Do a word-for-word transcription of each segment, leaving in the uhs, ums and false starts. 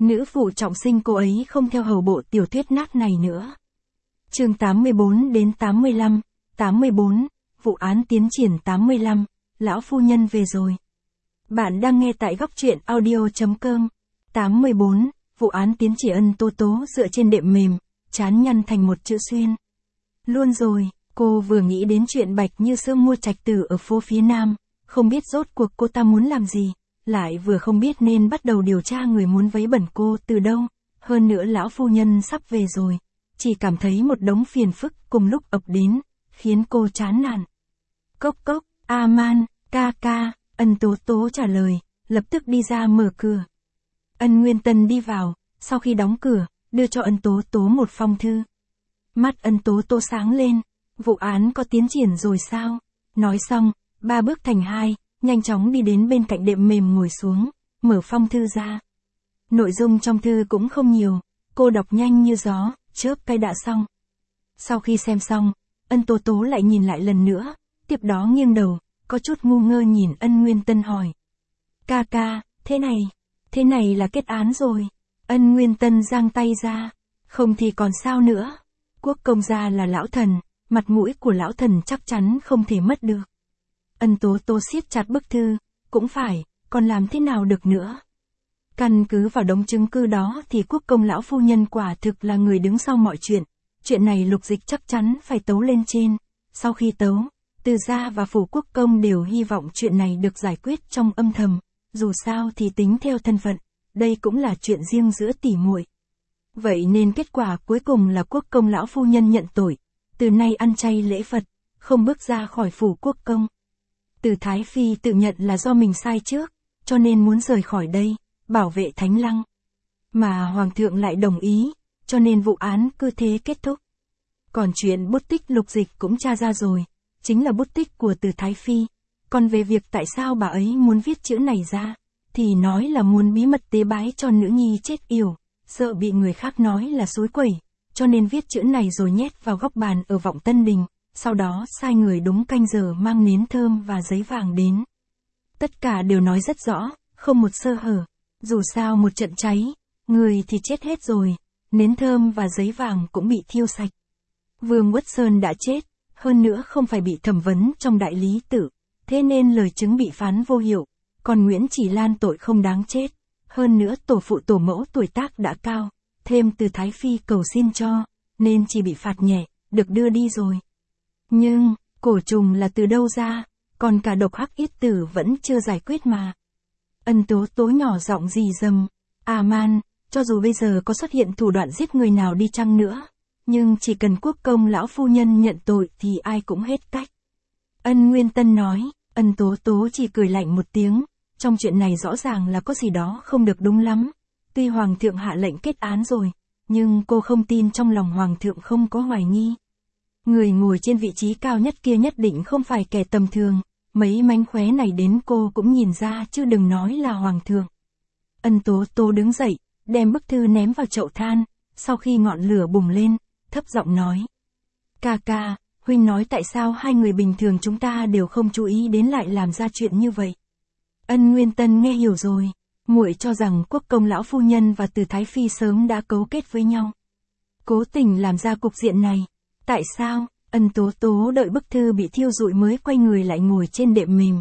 Nữ phụ trọng sinh cô ấy không theo hầu bộ tiểu thuyết nát này nữa. Chương tám mươi bốn đến tám mươi lăm, tám mươi bốn, vụ án tiến triển tám mươi lăm, lão phu nhân về rồi. Bạn đang nghe tại góc truyện audio chấm com. tám mươi bốn, vụ án tiến triển Ân Tố Tố dựa trên đệm mềm, chán nhăn thành một chữ xuyên. Luôn rồi, cô vừa nghĩ đến chuyện Bạch Như Sương mua trạch tử ở phố phía Nam, không biết rốt cuộc cô ta muốn làm gì, lại vừa không biết nên bắt đầu điều tra người muốn vấy bẩn cô từ đâu, hơn nữa lão phu nhân sắp về rồi, chỉ cảm thấy một đống phiền phức cùng lúc ập đến, khiến cô chán nản. Cốc cốc, A Man, ca ca, Ân Tố Tố trả lời, lập tức đi ra mở cửa. Ân Nguyên Tân đi vào, sau khi đóng cửa, đưa cho Ân Tố Tố một phong thư. Mắt Ân Tố Tố sáng lên, vụ án có tiến triển rồi sao? Nói xong, ba bước thành hai, nhanh chóng đi đến bên cạnh đệm mềm ngồi xuống, mở phong thư ra. Nội dung trong thư cũng không nhiều, cô đọc nhanh như gió, chớp cái đã xong. Sau khi xem xong, Ân Tố Tố lại nhìn lại lần nữa, tiếp đó nghiêng đầu, có chút ngu ngơ nhìn Ân Nguyên Tân hỏi. Ca ca, thế này, thế này là kết án rồi. Ân Nguyên Tân giang tay ra, không thì còn sao nữa. Quốc công gia là lão thần, mặt mũi của lão thần chắc chắn không thể mất được. Ân Tố Tố siết chặt bức thư, cũng phải, còn làm thế nào được nữa. Căn cứ vào đống chứng cứ đó thì quốc công lão phu nhân quả thực là người đứng sau mọi chuyện. Chuyện này Lục Dịch chắc chắn phải tấu lên trên. Sau khi tấu, Từ gia và phủ quốc công đều hy vọng chuyện này được giải quyết trong âm thầm. Dù sao thì tính theo thân phận, đây cũng là chuyện riêng giữa tỷ muội. Vậy nên kết quả cuối cùng là quốc công lão phu nhân nhận tội. Từ nay ăn chay lễ Phật, không bước ra khỏi phủ quốc công. Từ Thái Phi tự nhận là do mình sai trước, cho nên muốn rời khỏi đây, bảo vệ Thánh Lăng. Mà Hoàng thượng lại đồng ý, cho nên vụ án cứ thế kết thúc. Còn chuyện bút tích Lục Dịch cũng tra ra rồi, chính là bút tích của Từ Thái Phi. Còn về việc tại sao bà ấy muốn viết chữ này ra, thì nói là muốn bí mật tế bái cho nữ nhi chết yểu, sợ bị người khác nói là xúi quẩy, cho nên viết chữ này rồi nhét vào góc bàn ở Vọng Tân Đình, sau đó sai người đúng canh giờ mang nến thơm và giấy vàng đến. Tất cả đều nói rất rõ, không một sơ hở. Dù sao một trận cháy, người thì chết hết rồi, nến thơm và giấy vàng cũng bị thiêu sạch. Vương Uất Sơn đã chết, hơn nữa không phải bị thẩm vấn trong đại lý tự, thế nên lời chứng bị phán vô hiệu, còn Nguyễn Chỉ Lan tội không đáng chết. Hơn nữa tổ phụ tổ mẫu tuổi tác đã cao, thêm Từ Thái Phi cầu xin cho, nên chỉ bị phạt nhẹ, được đưa đi rồi. Nhưng, cổ trùng là từ đâu ra, còn cả độc hắc yết tử vẫn chưa giải quyết mà. Ân Tố Tố nhỏ giọng rì rầm, A Man, cho dù bây giờ có xuất hiện thủ đoạn giết người nào đi chăng nữa, nhưng chỉ cần quốc công lão phu nhân nhận tội thì ai cũng hết cách. Ân Nguyên Tân nói, Ân Tố Tố chỉ cười lạnh một tiếng, trong chuyện này rõ ràng là có gì đó không được đúng lắm. Tuy Hoàng thượng hạ lệnh kết án rồi, nhưng cô không tin trong lòng Hoàng thượng không có hoài nghi. Người ngồi trên vị trí cao nhất kia nhất định không phải kẻ tầm thường, mấy mánh khóe này đến cô cũng nhìn ra chứ đừng nói là Hoàng thượng. Ân Tố Tố đứng dậy, đem bức thư ném vào chậu than, sau khi ngọn lửa bùng lên, thấp giọng nói. Ca ca, huynh nói tại sao hai người bình thường chúng ta đều không chú ý đến lại làm ra chuyện như vậy. Ân Nguyên Tân nghe hiểu rồi, muội cho rằng quốc công lão phu nhân và Từ Thái Phi sớm đã cấu kết với nhau. Cố tình làm ra cục diện này. Tại sao? Ân Tố Tố đợi bức thư bị thiêu rụi mới quay người lại ngồi trên đệm mềm.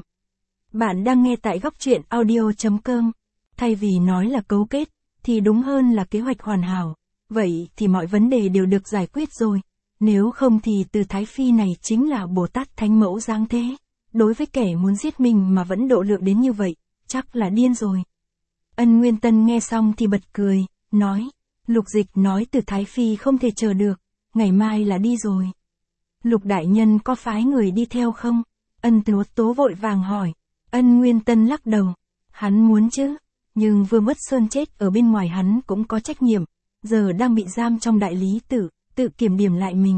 Bạn đang nghe tại góc truyện audio chấm com. Thay vì nói là cấu kết, thì đúng hơn là kế hoạch hoàn hảo. Vậy thì mọi vấn đề đều được giải quyết rồi. Nếu không thì Từ Thái Phi này chính là Bồ Tát Thánh Mẫu giáng thế. Đối với kẻ muốn giết mình mà vẫn độ lượng đến như vậy, chắc là điên rồi. Ân Nguyên Tân nghe xong thì bật cười, nói. Lục Dịch nói Từ Thái Phi không thể chờ được, ngày mai là đi rồi. Lục đại nhân có phái người đi theo không? Ân Tố Tố vội vàng hỏi. Ân Nguyên Tân lắc đầu. Hắn muốn chứ, nhưng Vương Uất Sơn chết ở bên ngoài hắn cũng có trách nhiệm, giờ đang bị giam trong đại lý tự, tự kiểm điểm lại mình.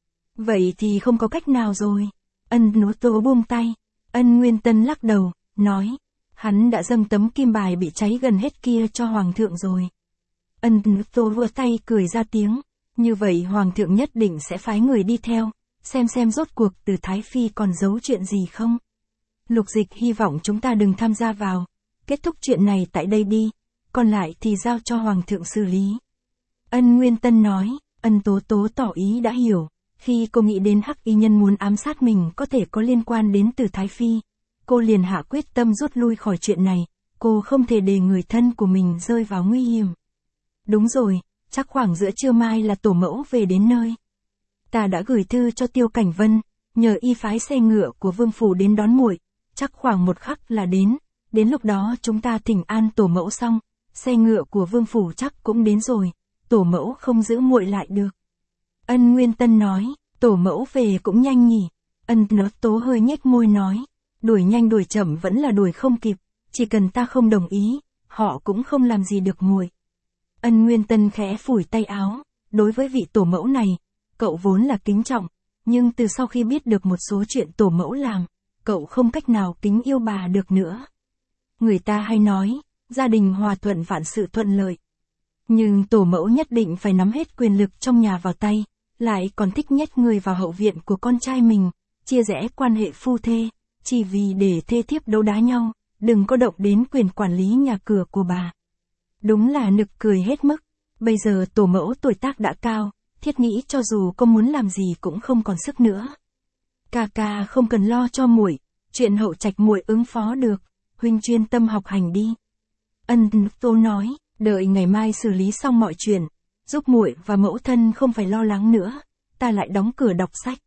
Vậy thì không có cách nào rồi. Ân Tố Tố buông tay. Ân Nguyên Tân lắc đầu, nói. Hắn đã dâng tấm kim bài bị cháy gần hết kia cho Hoàng thượng rồi. Ân Tố Tố vỗ tay cười ra tiếng. Như vậy Hoàng thượng nhất định sẽ phái người đi theo, xem xem rốt cuộc Từ Thái Phi còn giấu chuyện gì không. Lục Dịch hy vọng chúng ta đừng tham gia vào, kết thúc chuyện này tại đây đi. còn lại thì giao cho Hoàng thượng xử lý. Ân Nguyên Tân nói, Ân Tố Tố tỏ ý đã hiểu, khi cô nghĩ đến hắc y nhân muốn ám sát mình có thể có liên quan đến Từ Thái Phi, cô liền hạ quyết tâm rút lui khỏi chuyện này, cô không thể để người thân của mình rơi vào nguy hiểm. Đúng rồi, chắc khoảng giữa trưa mai là tổ mẫu về đến nơi. Ta đã gửi thư cho Tiêu Cảnh Vân, nhờ y phái xe ngựa của Vương phủ đến đón muội, chắc khoảng một khắc là đến, đến lúc đó chúng ta thỉnh an tổ mẫu xong, xe ngựa của Vương phủ chắc cũng đến rồi, tổ mẫu không giữ muội lại được. Ân Nguyên Tân nói, tổ mẫu về cũng nhanh nhỉ. Ân Nớ Tố hơi nhếch môi nói, đuổi nhanh đuổi chậm vẫn là đuổi không kịp, chỉ cần ta không đồng ý, họ cũng không làm gì được muội. Ân Nguyên Tân khẽ phủi tay áo, đối với vị tổ mẫu này, cậu vốn là kính trọng, nhưng từ sau khi biết được một số chuyện tổ mẫu làm, cậu không cách nào kính yêu bà được nữa. Người ta hay nói, gia đình hòa thuận vạn sự thuận lợi. Nhưng tổ mẫu nhất định phải nắm hết quyền lực trong nhà vào tay, lại còn thích nhét người vào hậu viện của con trai mình, chia rẽ quan hệ phu thê, chỉ vì để thê thiếp đấu đá nhau, đừng có động đến quyền quản lý nhà cửa của bà. Đúng là nực cười hết mức, bây giờ tổ mẫu tuổi tác đã cao, thiết nghĩ cho dù có muốn làm gì cũng không còn sức nữa. Ca ca không cần lo cho muội, chuyện hậu trạch muội ứng phó được, huynh chuyên tâm học hành đi. Ân Tô nói, đợi ngày mai xử lý xong mọi chuyện, giúp muội và mẫu thân không phải lo lắng nữa, ta lại đóng cửa đọc sách.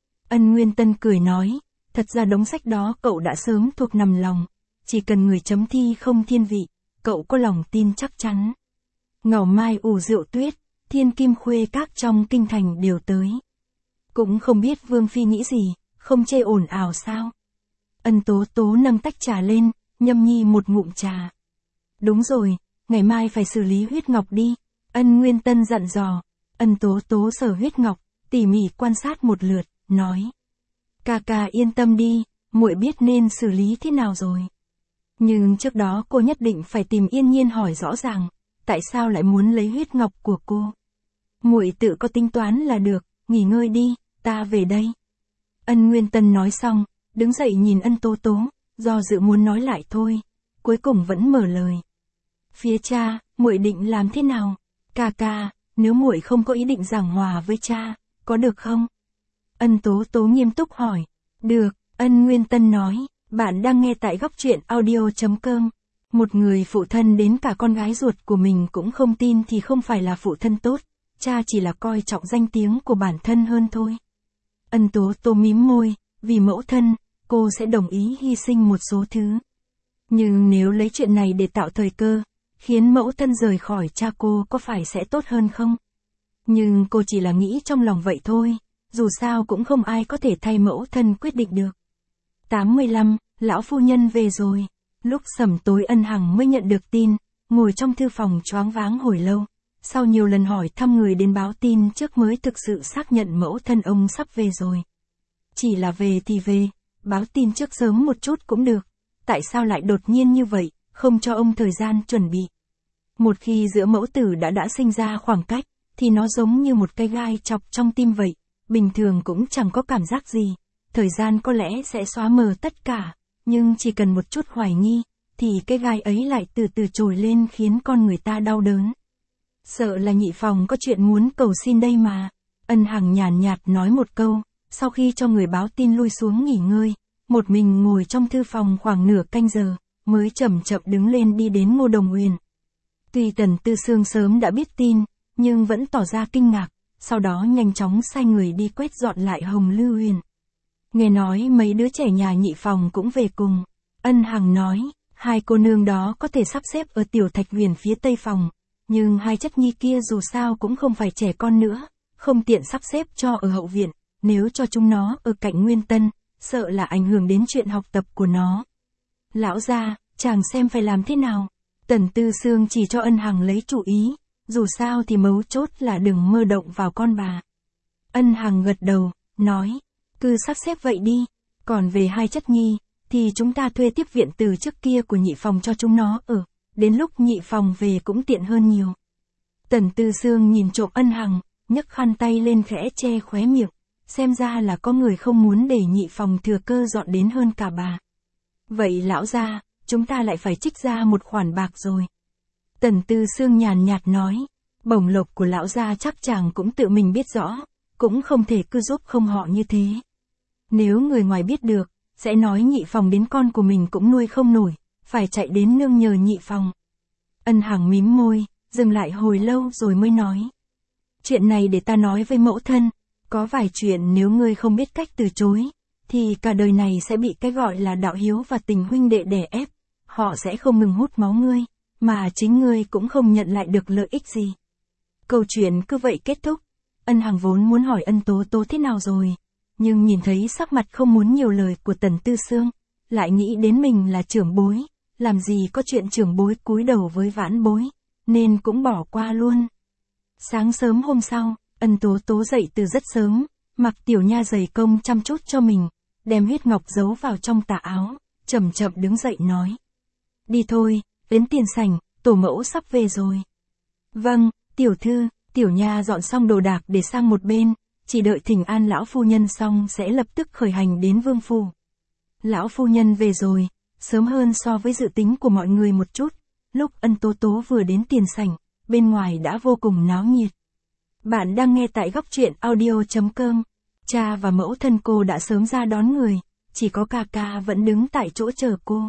Ân Nguyên Tân cười nói, thật ra đống sách đó cậu đã sớm thuộc nằm lòng, chỉ cần người chấm thi không thiên vị, cậu có lòng tin chắc chắn. Ngọc Mai ủ rượu tuyết, thiên kim khuê các trong kinh thành đều tới. Cũng không biết Vương Phi nghĩ gì, không chê ồn ào sao. Ân Tố Tố nâng tách trà lên, nhâm nhi một ngụm trà. Đúng rồi, ngày mai phải xử lý huyết ngọc đi. Ân Nguyên Tân dặn dò. Ân Tố Tố sờ huyết ngọc, tỉ mỉ quan sát một lượt, nói. Ca ca yên tâm đi, muội biết nên xử lý thế nào rồi. Nhưng trước đó cô nhất định phải tìm Yên Nhiên hỏi rõ ràng, tại sao lại muốn lấy huyết ngọc của cô. Muội tự có tính toán là được, nghỉ ngơi đi, ta về đây. Ân Nguyên Tân nói xong, đứng dậy nhìn Ân Tố Tố, do dự muốn nói lại thôi, cuối cùng vẫn mở lời. Phía cha, muội định làm thế nào? Ca ca, nếu muội không có ý định giảng hòa với cha, có được không? Ân Tố Tố nghiêm túc hỏi. Được, Ân Nguyên Tân nói, bạn đang nghe tại góc truyện audio chấm com. Một người phụ thân đến cả con gái ruột của mình cũng không tin thì không phải là phụ thân tốt, cha chỉ là coi trọng danh tiếng của bản thân hơn thôi. Ân Tố Tố mím môi, vì mẫu thân, cô sẽ đồng ý hy sinh một số thứ. Nhưng nếu lấy chuyện này để tạo thời cơ, khiến mẫu thân rời khỏi cha cô có phải sẽ tốt hơn không? Nhưng cô chỉ là nghĩ trong lòng vậy thôi, dù sao cũng không ai có thể thay mẫu thân quyết định được. tám mươi lăm, lão phu nhân về rồi. Lúc sẩm tối Ân Hằng mới nhận được tin, ngồi trong thư phòng choáng váng hồi lâu. Sau nhiều lần hỏi thăm người đến báo tin trước mới thực sự xác nhận mẫu thân ông sắp về rồi. Chỉ là về thì về, báo tin trước sớm một chút cũng được. Tại sao lại đột nhiên như vậy, không cho ông thời gian chuẩn bị. Một khi giữa mẫu tử đã đã sinh ra khoảng cách, thì nó giống như một cây gai chọc trong tim vậy, bình thường cũng chẳng có cảm giác gì. Thời gian có lẽ sẽ xóa mờ tất cả, nhưng chỉ cần một chút hoài nghi, thì cái gai ấy lại từ từ trồi lên khiến con người ta đau đớn. Sợ là nhị phòng có chuyện muốn cầu xin đây mà. Ân Hằng nhàn nhạt nói một câu, sau khi cho người báo tin lui xuống nghỉ ngơi, một mình ngồi trong thư phòng khoảng nửa canh giờ, mới chậm chậm đứng lên đi đến Ngô Đồng Huyền. Tuy Tần Tư Sương sớm đã biết tin, nhưng vẫn tỏ ra kinh ngạc, sau đó nhanh chóng sai người đi quét dọn lại Hồng Lư Huyền. Nghe nói mấy đứa trẻ nhà nhị phòng cũng về cùng. Ân Hằng nói, hai cô nương đó có thể sắp xếp ở Tiểu Thạch Huyền phía tây phòng, nhưng hai chất nhi kia dù sao cũng không phải trẻ con nữa, không tiện sắp xếp cho ở hậu viện, nếu cho chúng nó ở cạnh Nguyên Tân, sợ là ảnh hưởng đến chuyện học tập của nó. Lão gia, chàng xem phải làm thế nào? Tần Tư Sương chỉ cho Ân Hằng lấy chủ ý, dù sao thì mấu chốt là đừng mơ động vào con bà. Ân Hằng gật đầu, nói, cứ sắp xếp vậy đi, còn về hai chất nhi, thì chúng ta thuê tiếp viện từ trước kia của nhị phòng cho chúng nó ở, đến lúc nhị phòng về cũng tiện hơn nhiều. Tần Tư Sương nhìn trộm Ân Hằng, nhấc khăn tay lên khẽ che khóe miệng, xem ra là có người không muốn để nhị phòng thừa cơ dọn đến hơn cả bà. Vậy lão gia, chúng ta lại phải trích ra một khoản bạc rồi. Tần Tư Sương nhàn nhạt nói, bổng lộc của lão gia chắc chàng cũng tự mình biết rõ, cũng không thể cứ giúp không họ như thế. Nếu người ngoài biết được, sẽ nói Nhị Phòng đến con của mình cũng nuôi không nổi, phải chạy đến nương nhờ Nhị Phòng. Ân Hằng mím môi, dừng lại hồi lâu rồi mới nói. Chuyện này để ta nói với mẫu thân, có vài chuyện nếu ngươi không biết cách từ chối, thì cả đời này sẽ bị cái gọi là đạo hiếu và tình huynh đệ đè ép, họ sẽ không ngừng hút máu ngươi, mà chính ngươi cũng không nhận lại được lợi ích gì. Câu chuyện cứ vậy kết thúc, Ân Hằng vốn muốn hỏi Ân Tố Tố thế nào rồi, nhưng nhìn thấy sắc mặt không muốn nhiều lời của Tần Tư Sương, lại nghĩ đến mình là trưởng bối, làm gì có chuyện trưởng bối cúi đầu với vãn bối, nên cũng bỏ qua luôn. Sáng sớm hôm sau, Ân Tố Tố dậy từ rất sớm, mặc tiểu nha giày công chăm chút cho mình, đem huyết ngọc giấu vào trong tà áo, chậm chậm đứng dậy nói. Đi thôi, đến tiền sảnh, tổ mẫu sắp về rồi. Vâng, tiểu thư, tiểu nha dọn xong đồ đạc để sang một bên, chỉ đợi thỉnh an lão phu nhân xong sẽ lập tức khởi hành đến vương phủ. Lão phu nhân về rồi, sớm hơn so với dự tính của mọi người một chút, lúc Ân Tố Tố vừa đến tiền sảnh, bên ngoài đã vô cùng náo nhiệt. Bạn đang nghe tại góc truyện audio chấm com. Cha và mẫu thân cô đã sớm ra đón người, chỉ có ca ca vẫn đứng tại chỗ chờ cô.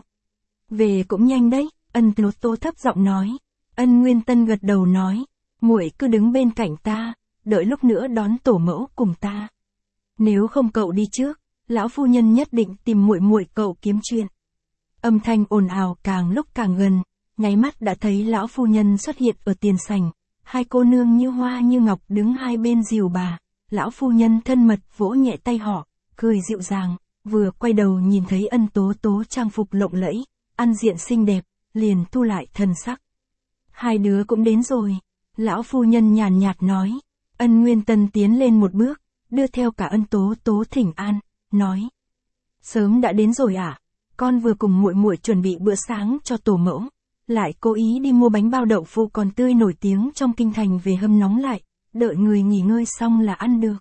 Về cũng nhanh đấy, Ân Tố Tố thấp giọng nói. Ân Nguyên Tân gật đầu nói, muội cứ đứng bên cạnh ta, đợi lúc nữa đón tổ mẫu cùng ta. Nếu không cậu đi trước, lão phu nhân nhất định tìm muội muội cậu kiếm chuyện. Âm thanh ồn ào càng lúc càng gần, nháy mắt đã thấy lão phu nhân xuất hiện ở tiền sảnh, hai cô nương như hoa như ngọc đứng hai bên dìu bà, lão phu nhân thân mật vỗ nhẹ tay họ, cười dịu dàng, vừa quay đầu nhìn thấy Ân Tố Tố trang phục lộng lẫy, ăn diện xinh đẹp, liền thu lại thần sắc. Hai đứa cũng đến rồi, lão phu nhân nhàn nhạt nói. Ân Nguyên Tân tiến lên một bước, đưa theo cả Ân Tố Tố thỉnh an, nói. Sớm đã đến rồi à, con vừa cùng muội muội chuẩn bị bữa sáng cho tổ mẫu, lại cố ý đi mua bánh bao đậu phụ còn tươi nổi tiếng trong kinh thành về hâm nóng lại, đợi người nghỉ ngơi xong là ăn được.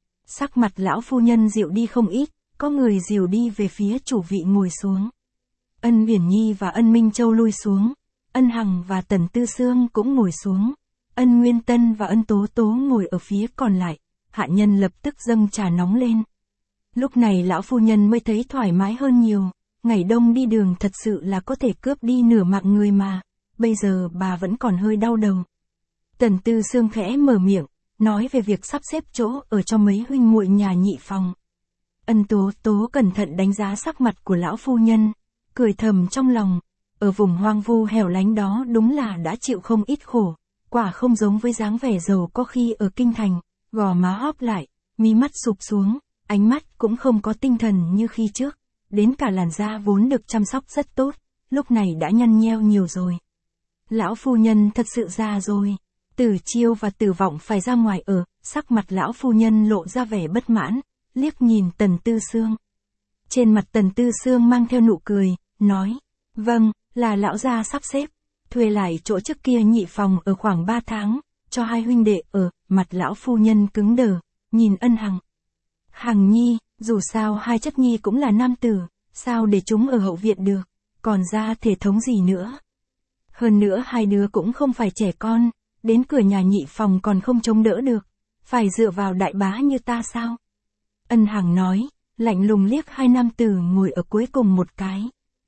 Sắc mặt lão phu nhân dịu đi không ít, có người dìu đi về phía chủ vị ngồi xuống. Ân Uyển Nhi và Ân Minh Châu lui xuống, Ân Hằng và Tần Tư Sương cũng ngồi xuống. Ân Nguyên Tân và Ân Tố Tố ngồi ở phía còn lại, hạ nhân lập tức dâng trà nóng lên. Lúc này lão phu nhân mới thấy thoải mái hơn nhiều, ngày đông đi đường thật sự là có thể cướp đi nửa mạng người mà, bây giờ bà vẫn còn hơi đau đầu. Tần Tư Sương khẽ mở miệng, nói về việc sắp xếp chỗ ở cho mấy huynh muội nhà Nhị Phòng. Ân Tố Tố cẩn thận đánh giá sắc mặt của lão phu nhân, cười thầm trong lòng, ở vùng hoang vu hẻo lánh đó đúng là đã chịu không ít khổ. Quả không giống với dáng vẻ giàu có khi ở kinh thành, gò má hóp lại, mí mắt sụp xuống, ánh mắt cũng không có tinh thần như khi trước, đến cả làn da vốn được chăm sóc rất tốt, lúc này đã nhăn nheo nhiều rồi. Lão phu nhân thật sự già rồi, Tử Chiêu và Tử Vọng phải ra ngoài ở, sắc mặt lão phu nhân lộ ra vẻ bất mãn, liếc nhìn Tần Tư Sương. Trên mặt Tần Tư Sương mang theo nụ cười, nói, vâng, là lão gia sắp xếp. Thuê lại chỗ trước kia Nhị Phòng ở khoảng ba tháng, cho hai huynh đệ ở, mặt lão phu nhân cứng đờ, nhìn Ân Hằng. Hằng Nhi, dù sao hai chất nhi cũng là nam tử, sao để chúng ở hậu viện được, còn ra thể thống gì nữa. Hơn nữa hai đứa cũng không phải trẻ con, đến cửa nhà Nhị Phòng còn không chống đỡ được, phải dựa vào đại bá như ta sao? Ân Hằng nói, lạnh lùng liếc hai nam tử ngồi ở cuối cùng một cái.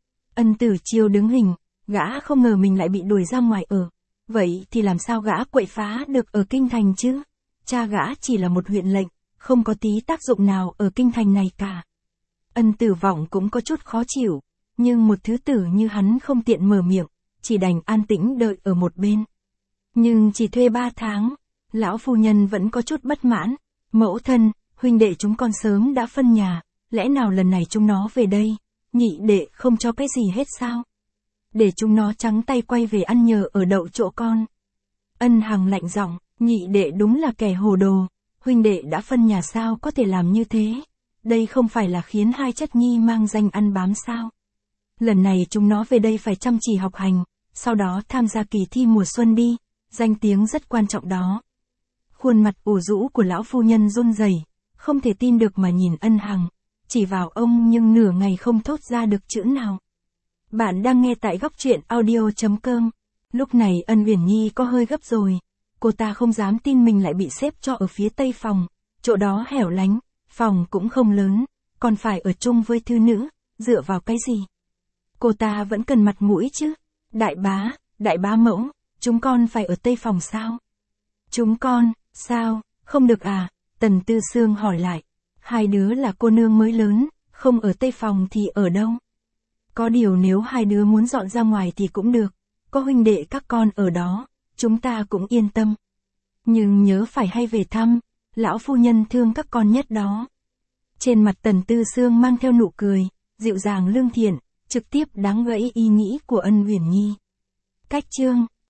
Ân Tử Chiêu đứng hình. Gã không ngờ mình lại bị đuổi ra ngoài ở. Vậy thì làm sao gã quậy phá được ở kinh thành chứ? Cha gã chỉ là một huyện lệnh, không có tí tác dụng nào ở kinh thành này cả. Ân Tử Vọng cũng có chút khó chịu, nhưng một thứ tử như hắn không tiện mở miệng, chỉ đành an tĩnh đợi ở một bên. Nhưng chỉ thuê ba tháng, lão phu nhân vẫn có chút bất mãn. Mẫu thân, huynh đệ chúng con sớm đã phân nhà, lẽ nào lần này chúng nó về đây, nhị đệ không cho cái gì hết sao? Để chúng nó trắng tay quay về ăn nhờ ở đậu chỗ con. Ân Hằng lạnh giọng, nhị đệ đúng là kẻ hồ đồ, huynh đệ đã phân nhà sao có thể làm như thế, đây không phải là khiến hai chất nhi mang danh ăn bám sao. Lần này chúng nó về đây phải chăm chỉ học hành, sau đó tham gia kỳ thi mùa xuân đi, danh tiếng rất quan trọng đó. Khuôn mặt ủ rũ của lão phu nhân run rẩy, không thể tin được mà nhìn Ân Hằng, chỉ vào ông nhưng nửa ngày không thốt ra được chữ nào. Bạn đang nghe tại góc truyện audio chấm com. Lúc này Ân Uyển Nhi có hơi gấp rồi, cô ta không dám tin mình lại bị xếp cho ở phía tây phòng, chỗ đó hẻo lánh, phòng cũng không lớn, còn phải ở chung với thư nữ, dựa vào cái gì? Cô ta vẫn cần mặt mũi chứ. Đại bá, đại bá mẫu, chúng con phải ở tây phòng sao? Chúng con, sao, không được à? Tần Tư Sương hỏi lại. Hai đứa là cô nương mới lớn, không ở tây phòng thì ở đâu? Có điều nếu hai đứa muốn dọn ra ngoài thì cũng được, có huynh đệ các con ở đó, chúng ta cũng yên tâm. Nhưng nhớ phải hay về thăm, lão phu nhân thương các con nhất đó. Trên mặt Tần Tư Sương mang theo nụ cười, dịu dàng lương thiện, trực tiếp đáng gãy ý nghĩ của Ân Uyển Nhi. Cách chương